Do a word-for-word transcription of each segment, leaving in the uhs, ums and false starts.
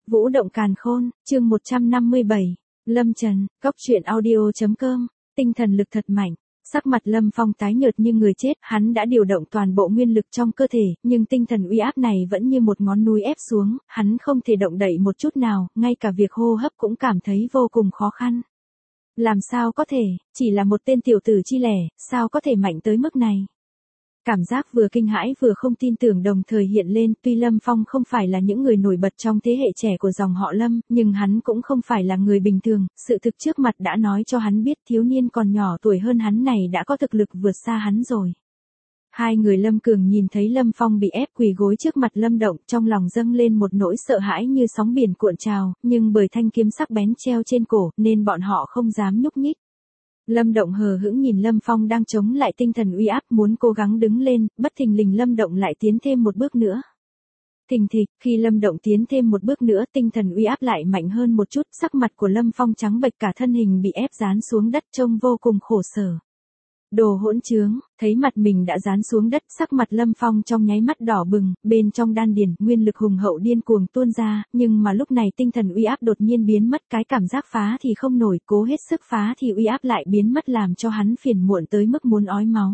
Vũ động càn khôn, chương một trăm năm mươi bảy, Lâm Trần, Cóc truyện audio chấm com, tinh thần lực thật mạnh. Sắc mặt Lâm Phong tái nhợt như người chết, hắn đã điều động toàn bộ nguyên lực trong cơ thể, nhưng tinh thần uy áp này vẫn như một ngón núi ép xuống, hắn không thể động đậy một chút nào, ngay cả việc hô hấp cũng cảm thấy vô cùng khó khăn. Làm sao có thể, chỉ là một tên tiểu tử chi lẻ, sao có thể mạnh tới mức này? Cảm giác vừa kinh hãi vừa không tin tưởng đồng thời hiện lên, tuy Lâm Phong không phải là những người nổi bật trong thế hệ trẻ của dòng họ Lâm, nhưng hắn cũng không phải là người bình thường, sự thực trước mặt đã nói cho hắn biết thiếu niên còn nhỏ tuổi hơn hắn này đã có thực lực vượt xa hắn rồi. Hai người Lâm Cường nhìn thấy Lâm Phong bị ép quỳ gối trước mặt Lâm Động, trong lòng dâng lên một nỗi sợ hãi như sóng biển cuộn trào, nhưng bởi thanh kiếm sắc bén treo trên cổ, nên bọn họ không dám nhúc nhích. Lâm Động hờ hững nhìn Lâm Phong đang chống lại tinh thần uy áp muốn cố gắng đứng lên, bất thình lình Lâm Động lại tiến thêm một bước nữa. Thình thịch, khi Lâm Động tiến thêm một bước nữa tinh thần uy áp lại mạnh hơn một chút, sắc mặt của Lâm Phong trắng bệch cả thân hình bị ép dán xuống đất trông vô cùng khổ sở. Đồ hỗn trướng, thấy mặt mình đã dán xuống đất, sắc mặt Lâm Phong trong nháy mắt đỏ bừng, bên trong đan điền, nguyên lực hùng hậu điên cuồng tuôn ra, nhưng mà lúc này tinh thần uy áp đột nhiên biến mất, cái cảm giác phá thì không nổi, cố hết sức phá thì uy áp lại biến mất làm cho hắn phiền muộn tới mức muốn ói máu.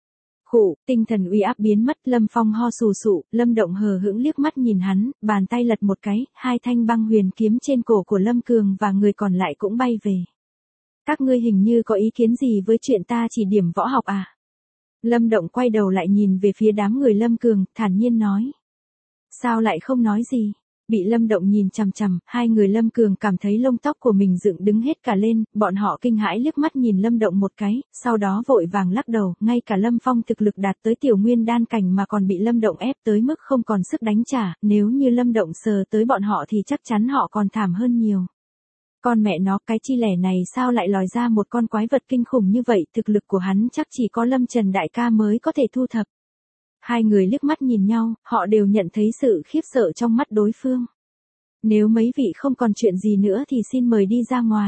Khụ, tinh thần uy áp biến mất, Lâm Phong ho sù sụ, Lâm Động hờ hững liếc mắt nhìn hắn, bàn tay lật một cái, hai thanh băng huyền kiếm trên cổ của Lâm Cường và người còn lại cũng bay về. Các ngươi hình như có ý kiến gì với chuyện ta chỉ điểm võ học à? Lâm Động quay đầu lại nhìn về phía đám người Lâm Cường, thản nhiên nói. Sao lại không nói gì? Bị Lâm Động nhìn chằm chằm, hai người Lâm Cường cảm thấy lông tóc của mình dựng đứng hết cả lên, bọn họ kinh hãi liếc mắt nhìn Lâm Động một cái, sau đó vội vàng lắc đầu, ngay cả Lâm Phong thực lực đạt tới tiểu nguyên đan cảnh mà còn bị Lâm Động ép tới mức không còn sức đánh trả, nếu như Lâm Động sờ tới bọn họ thì chắc chắn họ còn thảm hơn nhiều. Con mẹ nó, cái chi lẻ này sao lại lòi ra một con quái vật kinh khủng như vậy, thực lực của hắn chắc chỉ có Lâm Trần đại ca mới có thể thu thập. Hai người liếc mắt nhìn nhau, họ đều nhận thấy sự khiếp sợ trong mắt đối phương. Nếu mấy vị không còn chuyện gì nữa thì xin mời đi ra ngoài.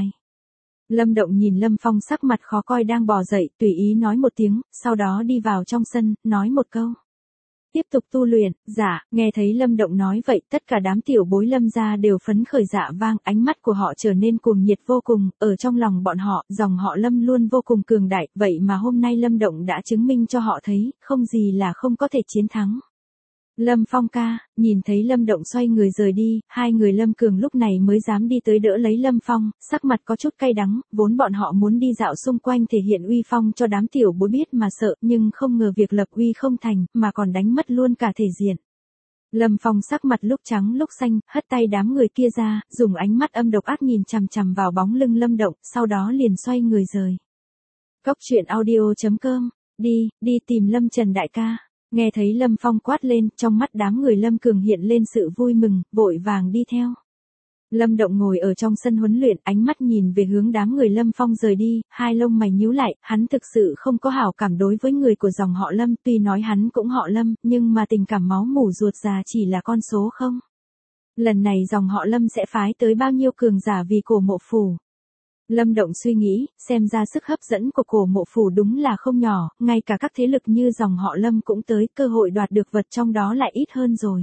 Lâm Động nhìn Lâm Phong sắc mặt khó coi đang bò dậy, tùy ý nói một tiếng, sau đó đi vào trong sân, nói một câu. Tiếp tục tu luyện, dạ, nghe thấy Lâm Động nói vậy, tất cả đám tiểu bối Lâm gia đều phấn khởi dạ vang, ánh mắt của họ trở nên cuồng nhiệt vô cùng, ở trong lòng bọn họ, dòng họ Lâm luôn vô cùng cường đại, vậy mà hôm nay Lâm Động đã chứng minh cho họ thấy, không gì là không có thể chiến thắng. Lâm Phong ca, nhìn thấy Lâm Động xoay người rời đi, hai người Lâm Cường lúc này mới dám đi tới đỡ lấy Lâm Phong, sắc mặt có chút cay đắng, vốn bọn họ muốn đi dạo xung quanh thể hiện uy phong cho đám tiểu bối biết mà sợ, nhưng không ngờ việc lập uy không thành, mà còn đánh mất luôn cả thể diện. Lâm Phong sắc mặt lúc trắng lúc xanh, hất tay đám người kia ra, dùng ánh mắt âm độc ác nhìn chằm chằm vào bóng lưng Lâm Động, sau đó liền xoay người rời. Cóc truyện audio chấm com, đi, đi tìm Lâm Trần đại ca. Nghe thấy Lâm Phong quát lên, trong mắt đám người Lâm Cường hiện lên sự vui mừng, vội vàng đi theo. Lâm Động ngồi ở trong sân huấn luyện, ánh mắt nhìn về hướng đám người Lâm Phong rời đi, hai lông mày nhíu lại, hắn thực sự không có hảo cảm đối với người của dòng họ Lâm, tuy nói hắn cũng họ Lâm, nhưng mà tình cảm máu mủ ruột già chỉ là con số không. Lần này dòng họ Lâm sẽ phái tới bao nhiêu cường giả vì Cổ Mộ Phủ. Lâm Động suy nghĩ, xem ra sức hấp dẫn của Cổ Mộ Phủ đúng là không nhỏ, ngay cả các thế lực như dòng họ Lâm cũng tới, cơ hội đoạt được vật trong đó lại ít hơn rồi.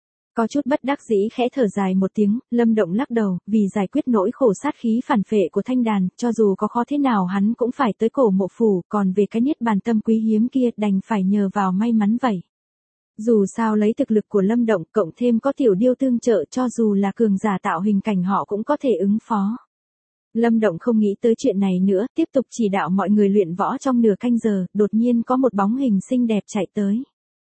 Có chút bất đắc dĩ khẽ thở dài một tiếng, Lâm Động lắc đầu, vì giải quyết nỗi khổ sát khí phản phệ của Thanh Đàn, cho dù có khó thế nào hắn cũng phải tới Cổ Mộ Phủ, còn về cái niết bàn tâm quý hiếm kia đành phải nhờ vào may mắn vậy. Dù sao lấy thực lực của Lâm Động cộng thêm có tiểu điêu tương trợ, cho dù là cường giả tạo hình cảnh họ cũng có thể ứng phó. Lâm Động không nghĩ tới chuyện này nữa, tiếp tục chỉ đạo mọi người luyện võ trong nửa canh giờ, đột nhiên có một bóng hình xinh đẹp chạy tới.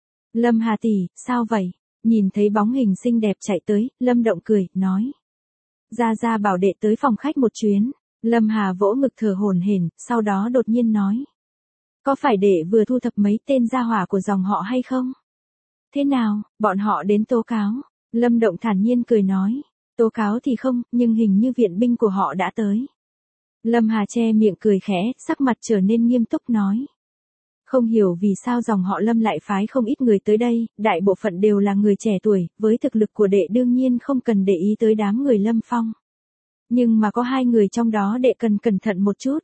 Lâm Hà tỷ, sao vậy? Nhìn thấy bóng hình xinh đẹp chạy tới, Lâm Động cười, nói. Gia Gia bảo đệ tới phòng khách một chuyến. Lâm Hà vỗ ngực thở hổn hển, sau đó đột nhiên nói. Có phải đệ vừa thu thập mấy tên gia hỏa của dòng họ hay không? Thế nào, bọn họ đến tố cáo? Lâm Động thản nhiên cười nói. Tố cáo thì không, nhưng hình như viện binh của họ đã tới. Lâm Hà che miệng cười khẽ, sắc mặt trở nên nghiêm túc nói. Không hiểu vì sao dòng họ Lâm lại phái không ít người tới đây, đại bộ phận đều là người trẻ tuổi, với thực lực của đệ đương nhiên không cần để ý tới đám người Lâm Phong. Nhưng mà có hai người trong đó đệ cần cẩn thận một chút.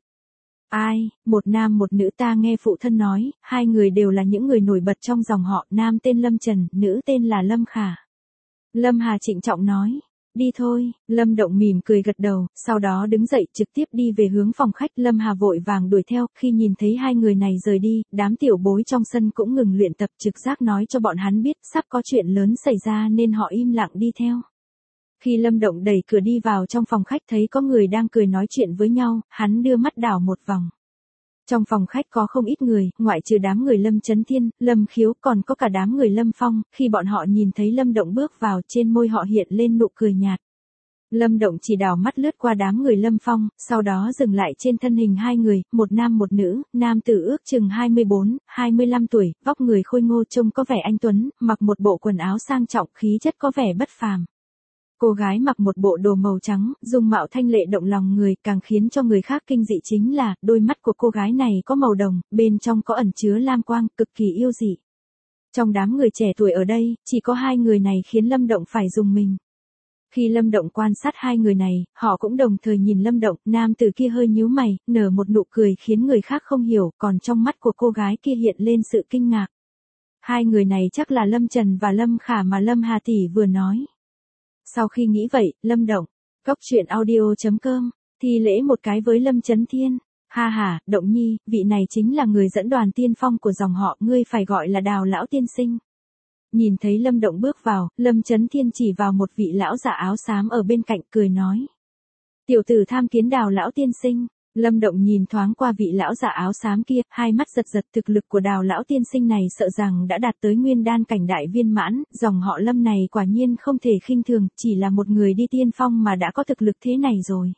Ai, một nam một nữ ta nghe phụ thân nói, hai người đều là những người nổi bật trong dòng họ, nam tên Lâm Trần, nữ tên là Lâm Khả. Lâm Hà trịnh trọng nói. đi thôi, Lâm Động mỉm cười gật đầu, sau đó đứng dậy trực tiếp đi về hướng phòng khách. Lâm Hà vội vàng đuổi theo, khi nhìn thấy hai người này rời đi, đám tiểu bối trong sân cũng ngừng luyện tập, trực giác nói cho bọn hắn biết sắp có chuyện lớn xảy ra nên họ im lặng đi theo. Khi Lâm Động đẩy cửa đi vào trong phòng khách thấy có người đang cười nói chuyện với nhau, hắn đưa mắt đảo một vòng. Trong phòng khách có không ít người, ngoại trừ đám người Lâm Chấn Thiên, Lâm Khiếu, còn có cả đám người Lâm Phong. Khi bọn họ nhìn thấy Lâm Động bước vào, trên môi họ hiện lên nụ cười nhạt. Lâm Động chỉ đảo mắt lướt qua đám người Lâm Phong, sau đó dừng lại trên thân hình hai người, một nam một nữ, nam tử ước chừng hai mươi bốn, hai mươi lăm tuổi, vóc người khôi ngô trông có vẻ anh tuấn, mặc một bộ quần áo sang trọng, khí chất có vẻ bất phàm. Cô gái mặc một bộ đồ màu trắng, dung mạo thanh lệ động lòng người, càng khiến cho người khác kinh dị chính là, đôi mắt của cô gái này có màu đồng, bên trong có ẩn chứa lam quang, cực kỳ yêu dị. Trong đám người trẻ tuổi ở đây, chỉ có hai người này khiến Lâm Động phải rùng mình. Khi Lâm Động quan sát hai người này, họ cũng đồng thời nhìn Lâm Động, nam tử kia hơi nhíu mày, nở một nụ cười khiến người khác không hiểu, còn trong mắt của cô gái kia hiện lên sự kinh ngạc. Hai người này chắc là Lâm Trần và Lâm Khả mà Lâm Hà tỷ vừa nói. Sau khi nghĩ vậy, Lâm Động, cốc truyện audio chấm com, thi lễ một cái với Lâm Chấn Thiên. Ha ha, Động Nhi, vị này chính là người dẫn đoàn tiên phong của dòng họ, ngươi phải gọi là Đào lão tiên sinh. Nhìn thấy Lâm Động bước vào, Lâm Chấn Thiên chỉ vào một vị lão giả áo xám ở bên cạnh cười nói. Tiểu tử tham kiến Đào lão tiên sinh. Lâm Động nhìn thoáng qua vị lão giả áo xám kia, hai mắt giật giật, thực lực của Đào lão tiên sinh này sợ rằng đã đạt tới nguyên đan cảnh đại viên mãn, dòng họ Lâm này quả nhiên không thể khinh thường, chỉ là một người đi tiên phong mà đã có thực lực thế này rồi.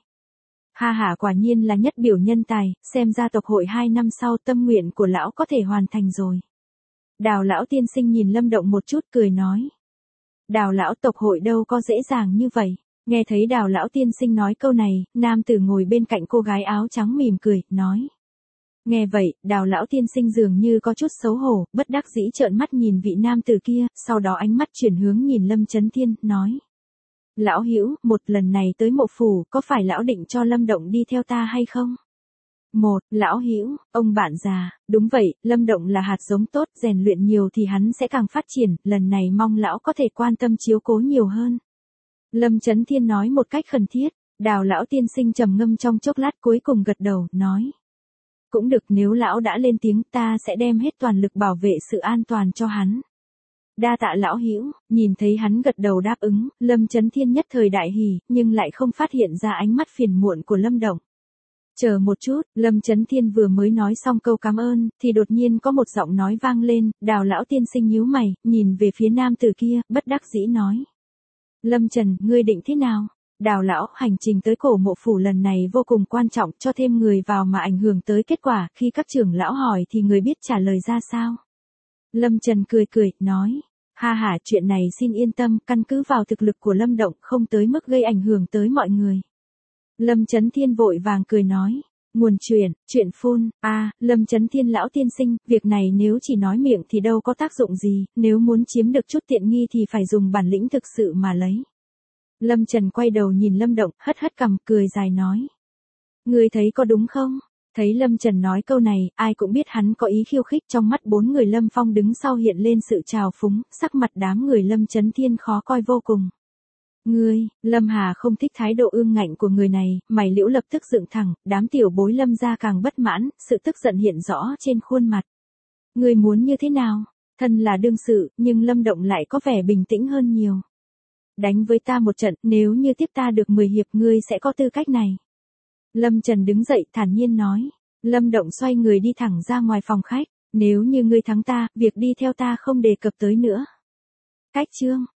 Ha ha, quả nhiên là nhất biểu nhân tài, xem ra tộc hội hai năm sau tâm nguyện của lão có thể hoàn thành rồi. Đào lão tiên sinh nhìn Lâm Động một chút cười nói. Đào lão, tộc hội đâu có dễ dàng như vậy. Nghe thấy Đào lão tiên sinh nói câu này, nam tử ngồi bên cạnh cô gái áo trắng mỉm cười, nói. Nghe vậy, Đào lão tiên sinh dường như có chút xấu hổ, bất đắc dĩ trợn mắt nhìn vị nam tử kia, sau đó ánh mắt chuyển hướng nhìn Lâm Chấn Thiên, nói. Lão hữu, một lần này tới mộ phủ, có phải lão định cho Lâm Động đi theo ta hay không? Một, lão hữu, ông bạn già, đúng vậy, Lâm Động là hạt giống tốt, rèn luyện nhiều thì hắn sẽ càng phát triển, lần này mong lão có thể quan tâm chiếu cố nhiều hơn. Lâm Chấn Thiên nói một cách khẩn thiết. Đào lão tiên sinh trầm ngâm trong chốc lát cuối cùng gật đầu, nói. Cũng được, nếu lão đã lên tiếng ta sẽ đem hết toàn lực bảo vệ sự an toàn cho hắn. Đa tạ lão hữu. Nhìn thấy hắn gật đầu đáp ứng, Lâm Chấn Thiên nhất thời đại hỉ, nhưng lại không phát hiện ra ánh mắt phiền muộn của Lâm Động. Chờ một chút, Lâm Chấn Thiên vừa mới nói xong câu cảm ơn, thì đột nhiên có một giọng nói vang lên, Đào lão tiên sinh nhíu mày, nhìn về phía nam tử kia, bất đắc dĩ nói. Lâm Trần, ngươi định thế nào? Đào lão, hành trình tới cổ mộ phủ lần này vô cùng quan trọng, cho thêm người vào mà ảnh hưởng tới kết quả, khi các trưởng lão hỏi thì người biết trả lời ra sao? Lâm Trần cười cười, nói. Ha ha, chuyện này xin yên tâm, căn cứ vào thực lực của Lâm Động, không tới mức gây ảnh hưởng tới mọi người. Lâm Chấn Thiên vội vàng cười nói. Nguồn chuyện, chuyện phun, a à, Lâm Chấn Thiên lão tiên sinh, việc này nếu chỉ nói miệng thì đâu có tác dụng gì, nếu muốn chiếm được chút tiện nghi thì phải dùng bản lĩnh thực sự mà lấy. Lâm Trần quay đầu nhìn Lâm Động, hất hất cằm, cười dài nói. Ngươi thấy có đúng không? Thấy Lâm Trần nói câu này, ai cũng biết hắn có ý khiêu khích, trong mắt bốn người Lâm Phong đứng sau hiện lên sự trào phúng, sắc mặt đám người Lâm Chấn Thiên khó coi vô cùng. Ngươi, Lâm Hà không thích thái độ ương ngạnh của người này, mày liễu lập tức dựng thẳng, đám tiểu bối Lâm gia càng bất mãn, sự tức giận hiện rõ trên khuôn mặt. Ngươi muốn như thế nào? Thân là đương sự, nhưng Lâm Động lại có vẻ bình tĩnh hơn nhiều. Đánh với ta một trận, nếu như tiếp ta được mười hiệp ngươi sẽ có tư cách này. Lâm Trần đứng dậy thản nhiên nói. Lâm Động xoay người đi thẳng ra ngoài phòng khách. Nếu như ngươi thắng ta, việc đi theo ta không đề cập tới nữa. Cách chương.